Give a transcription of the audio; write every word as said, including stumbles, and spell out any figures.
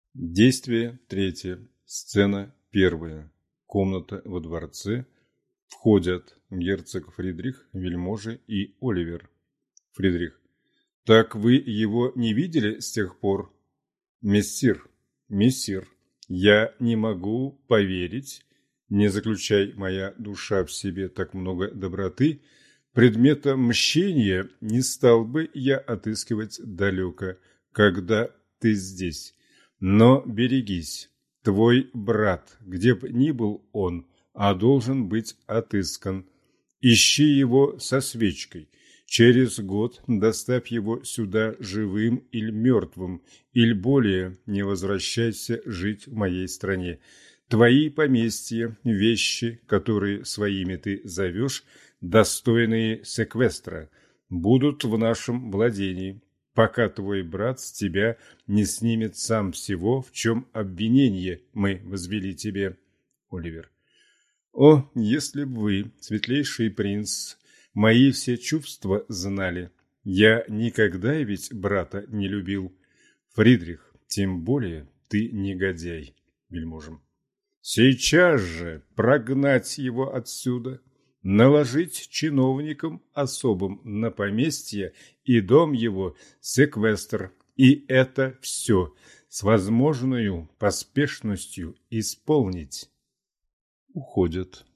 Действие третье. Сцена первая. Комната во дворце. Входят герцог Фридрих, вельможи и Оливер. Фридрих. Так вы его не видели с тех пор? Мессир, мессир, я не могу поверить, не заключай моя душа в себе так много доброты, предмета мщения не стал бы я отыскивать далеко, когда ты здесь. Но берегись, твой брат, где б ни был он, а должен быть отыскан. Ищи его со свечкой. Через год доставь его сюда живым или мертвым, или более не возвращайся жить в моей стране. Твои поместья, вещи, которые своими ты зовешь, достойные секвестра, будут в нашем владении, пока твой брат с тебя не снимет сам всего, в чем обвинение мы возвели тебе. Оливер. О, если б вы, светлейший принц, мои все чувства знали. Я никогда ведь брата не любил. Фридрих, тем более ты негодяй. Вельможам. Сейчас же прогнать его отсюда, наложить чиновникам особым на поместье и дом его секвестр, и это все с возможною поспешностью исполнить. Уходят.